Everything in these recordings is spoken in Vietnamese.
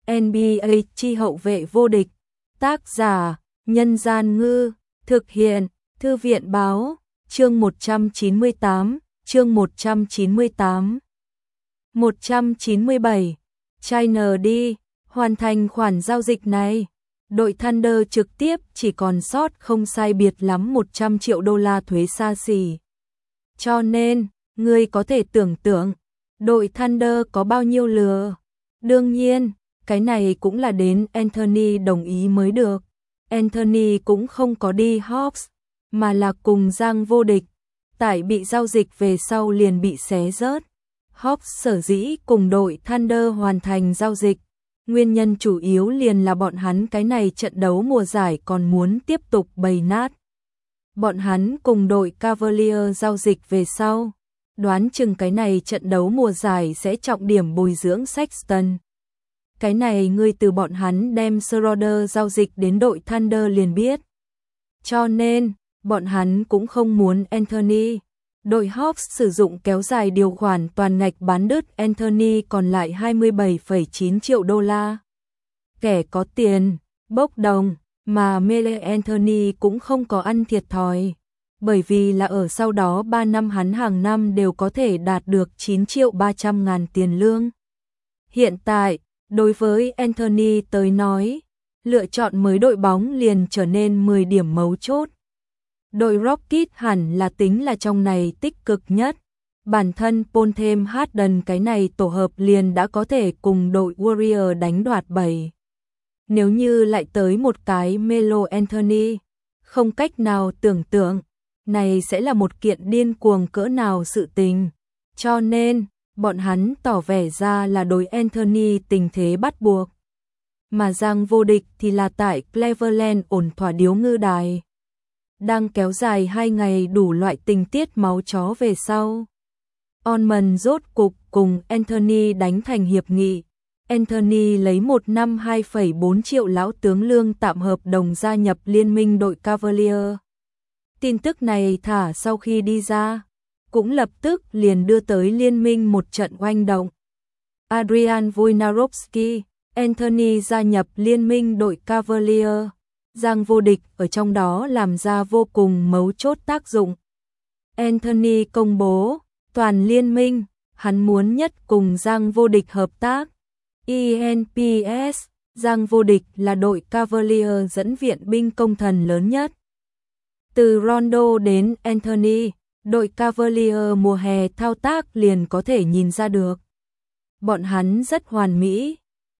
NBA chi hậu vệ vô địch. Tác giả: Nhân Gian Ngư. Thực hiện: Thư viện Báo. Chương 198. Chương 198. 197. China đi. Hoàn thành khoản giao dịch này, đội Thunder trực tiếp chỉ còn sót không sai biệt lắm 100 triệu đô la thuế xa xỉ. Cho nên, ngươi có thể tưởng tượng, đội Thunder có bao nhiêu lừa. Đương nhiên, cái này cũng là đến Anthony đồng ý mới được. Anthony cũng không có đi Hawks, mà là cùng Giang vô địch. Tại bị giao dịch về sau liền bị xé rớt. Hawks sở dĩ cùng đội Thunder hoàn thành giao dịch, nguyên nhân chủ yếu liền là bọn hắn cái này trận đấu mùa giải còn muốn tiếp tục bày nát. Bọn hắn cùng đội Cavaliers giao dịch về sau, đoán chừng cái này trận đấu mùa giải sẽ trọng điểm bồi dưỡng Sexton. Cái này ngươi từ bọn hắn đem Schroeder giao dịch đến đội Thunder liền biết. Cho nên, bọn hắn cũng không muốn Anthony. Đội Hawks sử dụng kéo dài điều khoản toàn ngạch bán đứt Anthony còn lại 27,9 triệu đô la. Kẻ có tiền, bốc đồng, mà Mele Anthony cũng không có ăn thiệt thòi. Bởi vì là ở sau đó 3 năm hắn hàng năm đều có thể đạt được 9 triệu 300 ngàn tiền lương. Hiện tại, đối với Anthony tới nói, lựa chọn mới đội bóng liền trở nên 10 điểm mấu chốt. Đội Rockets hẳn là tính là trong này tích cực nhất. Bản thân Paul thêm Harden cái này tổ hợp liền đã có thể cùng đội Warrior đánh đoạt 7. Nếu như lại tới một cái Melo Anthony, không cách nào tưởng tượng, này sẽ là một kiện điên cuồng cỡ nào sự tình. Cho nên, bọn hắn tỏ vẻ ra là đối Anthony tình thế bắt buộc. Mà Giang vô địch thì là tại Cleveland ổn thỏa điếu ngư đài. Đang kéo dài 2 ngày đủ loại tình tiết máu chó về sau. Ormond rốt cục cùng Anthony đánh thành hiệp nghị. Anthony lấy 1 năm 2,4 triệu lão tướng lương tạm hợp đồng gia nhập liên minh đội Cavaliers. Tin tức này thả sau khi đi ra, cũng lập tức liền đưa tới liên minh một trận oanh động. Adrian Wojnarowski, Anthony gia nhập liên minh đội Cavaliers. Giang vô địch ở trong đó làm ra vô cùng mấu chốt tác dụng. Anthony công bố, toàn liên minh, hắn muốn nhất cùng Giang vô địch hợp tác. ENPS, Giang vô địch là đội Cavaliers dẫn viện binh công thần lớn nhất. Từ Rondo đến Anthony, đội Cavaliers mùa hè thao tác liền có thể nhìn ra được. Bọn hắn rất hoàn mỹ.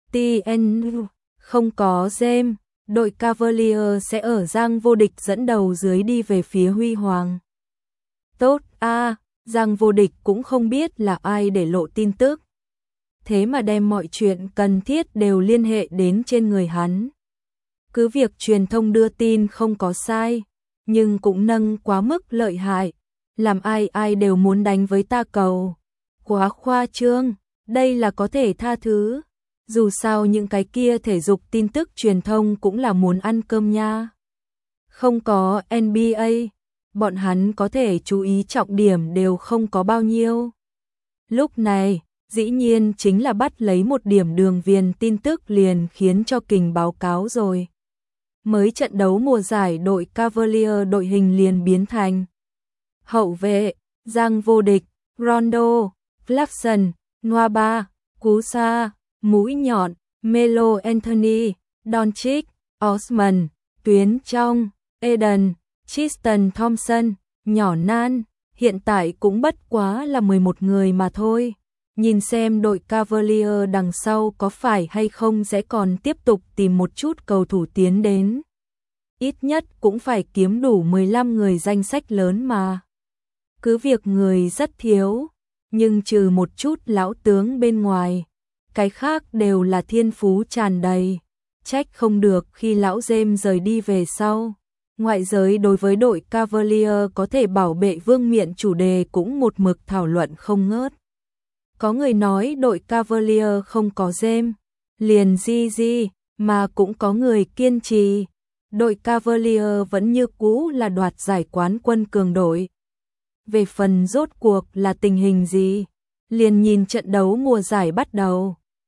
TN không có James. Đội Cavaliers sẽ ở Giang vô địch dẫn đầu dưới đi về phía huy hoàng. Tốt Giang vô địch cũng không biết là ai để lộ tin tức. Thế mà đem mọi chuyện cần thiết đều liên hệ đến trên người hắn. Cứ việc truyền thông đưa tin không có sai, nhưng cũng nâng quá mức lợi hại. Làm ai đều muốn đánh với ta cầu. Quá khoa trương, đây là có thể tha thứ. Dù sao những cái kia thể dục tin tức truyền thông cũng là muốn ăn cơm nha. Không có NBA, bọn hắn có thể chú ý trọng điểm đều không có bao nhiêu. Lúc này, dĩ nhiên chính là bắt lấy một điểm đường viền tin tức liền khiến cho kình báo cáo rồi. Mới trận đấu mùa giải đội Cavaliers đội hình liền biến thành hậu vệ, Giang vô địch, Rondo, Clarkson, Nwaba, Kusa, mũi nhọn, Melo Anthony, Doncic, Osman, tuyến trong, Eden, Tristan Thompson, nhỏ nan, hiện tại cũng bất quá là 11 người mà thôi. Nhìn xem đội Cavaliers đằng sau có phải hay không sẽ còn tiếp tục tìm một chút cầu thủ tiến đến. Ít nhất cũng phải kiếm đủ 15 người danh sách lớn mà. Cứ việc người rất thiếu, nhưng trừ một chút lão tướng bên ngoài, cái khác đều là thiên phú tràn đầy. Trách không được khi lão James rời đi về sau, ngoại giới đối với đội Cavaliers có thể bảo vệ vương miện chủ đề cũng một mực thảo luận không ngớt. Có người nói đội Cavaliers không có James, liền GG, mà cũng có người kiên trì. Đội Cavaliers vẫn như cũ là đoạt giải quán quân cường đội. Về phần rốt cuộc là tình hình gì, liền nhìn trận đấu mùa giải bắt đầu.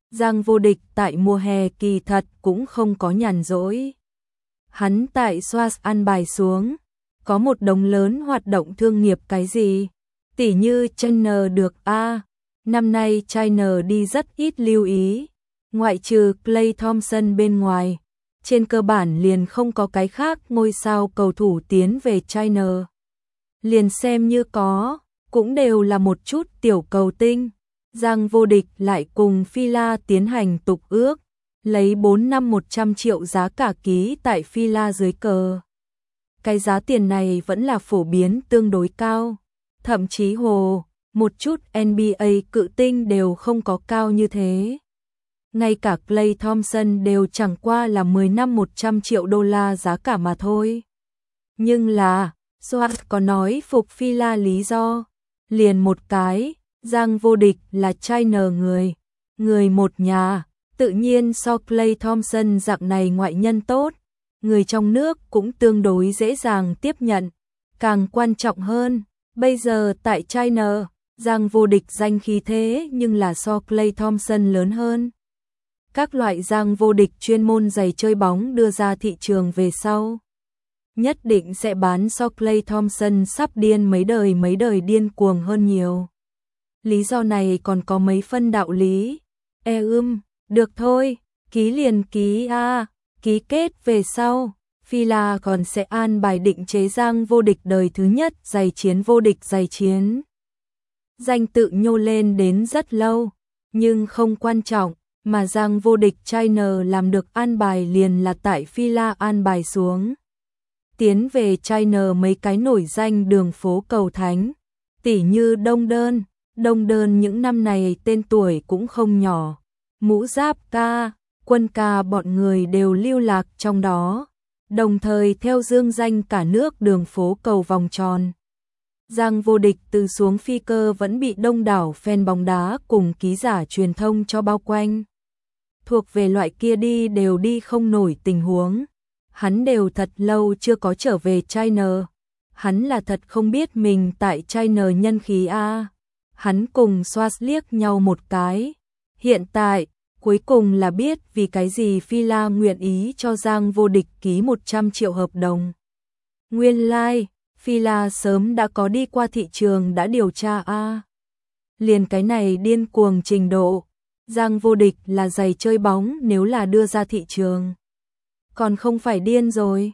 Giang Vô Địch tại mùa hè kỳ thật cũng không có nhàn rỗi. Hắn tại Swatch ăn bài xuống, có một đống lớn hoạt động thương nghiệp cái gì, tỉ như China được năm nay China đi rất ít lưu ý, ngoại trừ Klay Thompson bên ngoài, trên cơ bản liền không có cái khác ngôi sao cầu thủ tiến về China. Liền xem như có, cũng đều là một chút tiểu cầu tinh. Giang Vô Địch lại cùng Fila tiến hành tục ước, lấy 4 năm 100 triệu giá cả ký tại Fila dưới cờ. Cái giá tiền này vẫn là phổ biến tương đối cao, thậm chí một chút NBA cự tinh đều không có cao như thế. Ngay cả Klay Thompson đều chẳng qua là 10 năm 100 triệu đô la giá cả mà thôi. Nhưng là, Swatch có nói phục Fila lý do, liền một cái, Giang Vô Địch là China người một nhà, tự nhiên so Klay Thompson dạng này ngoại nhân tốt, người trong nước cũng tương đối dễ dàng tiếp nhận. Càng quan trọng hơn, bây giờ tại China, Giang Vô Địch danh khí thế nhưng là so Klay Thompson lớn hơn. Các loại Giang Vô Địch chuyên môn giày chơi bóng đưa ra thị trường về sau, nhất định sẽ bán so Klay Thompson sắp điên mấy đời điên cuồng hơn nhiều. Lý do này còn có mấy phân đạo lý. Được thôi, ký liền ký ký kết về sau, Fila còn sẽ an bài định chế Giang Vô Địch đời thứ nhất giày chiến vô địch giày chiến. Danh tự nhô lên đến rất lâu, nhưng không quan trọng, mà Giang Vô Địch China làm được an bài liền là tại Fila an bài xuống. Tiến về China mấy cái nổi danh đường phố cầu thánh, tỉ như Đông Đơn những năm này tên tuổi cũng không nhỏ, Mũ Giáp ca, Quân ca bọn người đều lưu lạc trong đó, đồng thời theo dương danh cả nước đường phố cầu vòng tròn. Giang Vô Địch từ xuống phi cơ vẫn bị đông đảo fan bóng đá cùng ký giả truyền thông cho bao quanh. Thuộc về loại kia đi đều đi không nổi tình huống. Hắn đều thật lâu chưa có trở về China. Hắn là thật không biết mình tại China nhân khí Hắn cùng Swatch liếc nhau một cái. Hiện tại, cuối cùng là biết vì cái gì Fila nguyện ý cho Giang Vô Địch ký 100 triệu hợp đồng. Nguyên lai, Fila sớm đã có đi qua thị trường đã điều tra liền cái này điên cuồng trình độ. Giang Vô Địch là giày chơi bóng nếu là đưa ra thị trường. Còn không phải điên rồi.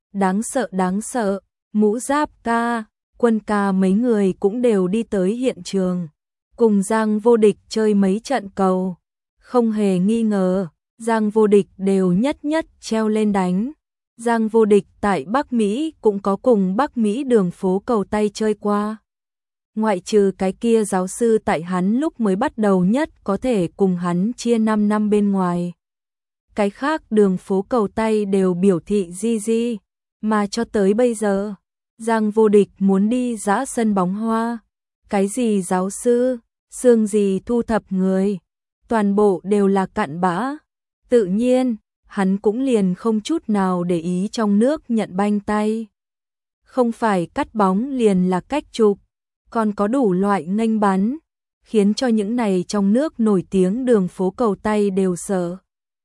Đáng sợ, Mũ Giáp ca, Quân ca mấy người cũng đều đi tới hiện trường. Cùng Giang Vô Địch chơi mấy trận cầu. Không hề nghi ngờ, Giang Vô Địch đều nhất treo lên đánh. Giang Vô Địch tại Bắc Mỹ cũng có cùng Bắc Mỹ đường phố cầu tay chơi qua. Ngoại trừ cái kia giáo sư tại hắn lúc mới bắt đầu nhất có thể cùng hắn chia 5 năm bên ngoài. Cái khác đường phố cầu tay đều biểu thị gì, mà cho tới bây giờ, Giang Vô Địch muốn đi dã sân bóng hoa. Cái gì giáo sư, xương gì thu thập người, toàn bộ đều là cặn bã. Tự nhiên, hắn cũng liền không chút nào để ý trong nước nhận banh tay. Không phải cắt bóng liền là cách chụp, còn có đủ loại nghênh bắn, khiến cho những này trong nước nổi tiếng đường phố cầu tay đều sợ.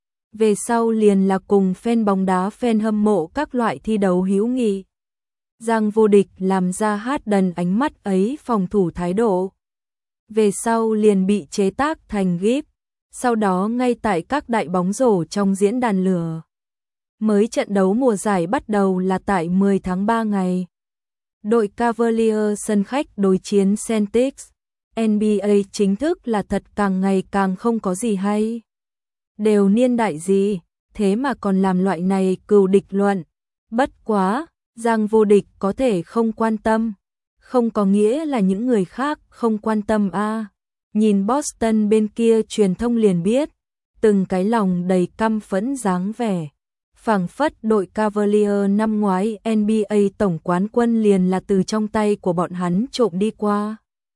Về sau liền là cùng fan bóng đá fan hâm mộ các loại thi đấu hữu nghị. Giang Vô Địch làm ra hát đần ánh mắt ấy phòng thủ thái độ. Về sau liền bị chế tác thành GIF, sau đó ngay tại các đại bóng rổ trong diễn đàn lửa. Mới trận đấu mùa giải bắt đầu là tại 10 tháng 3 ngày. Đội Cavaliers sân khách đối chiến Celtics. NBA chính thức là thật càng ngày càng không có gì hay. Đều niên đại gì, thế mà còn làm loại này cừu địch luận. Bất quá, Giang Vô Địch có thể không quan tâm, không có nghĩa là những người khác không quan tâm Nhìn Boston bên kia truyền thông liền biết, từng cái lòng đầy căm phẫn dáng vẻ. Phảng phất đội Cavaliers năm ngoái NBA tổng quán quân liền là từ trong tay của bọn hắn trộm đi qua.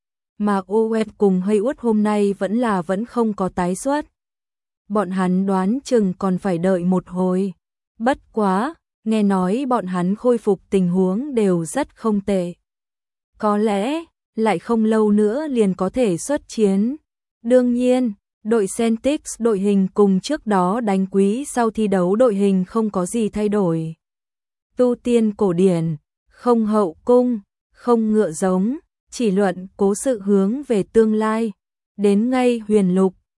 Mà OF cùng Hayward hôm nay vẫn không có tái xuất. Bọn hắn đoán chừng còn phải đợi một hồi. Bất quá, nghe nói bọn hắn khôi phục tình huống đều rất không tệ. Có lẽ, lại không lâu nữa liền có thể xuất chiến. Đương nhiên, Đội Celtics đội hình cùng trước đó đánh quý sau thi đấu đội hình không có gì thay đổi. Tu tiên cổ điển, không hậu cung, không ngựa giống, chỉ luận cố sự hướng về tương lai. Đến ngay huyền lục,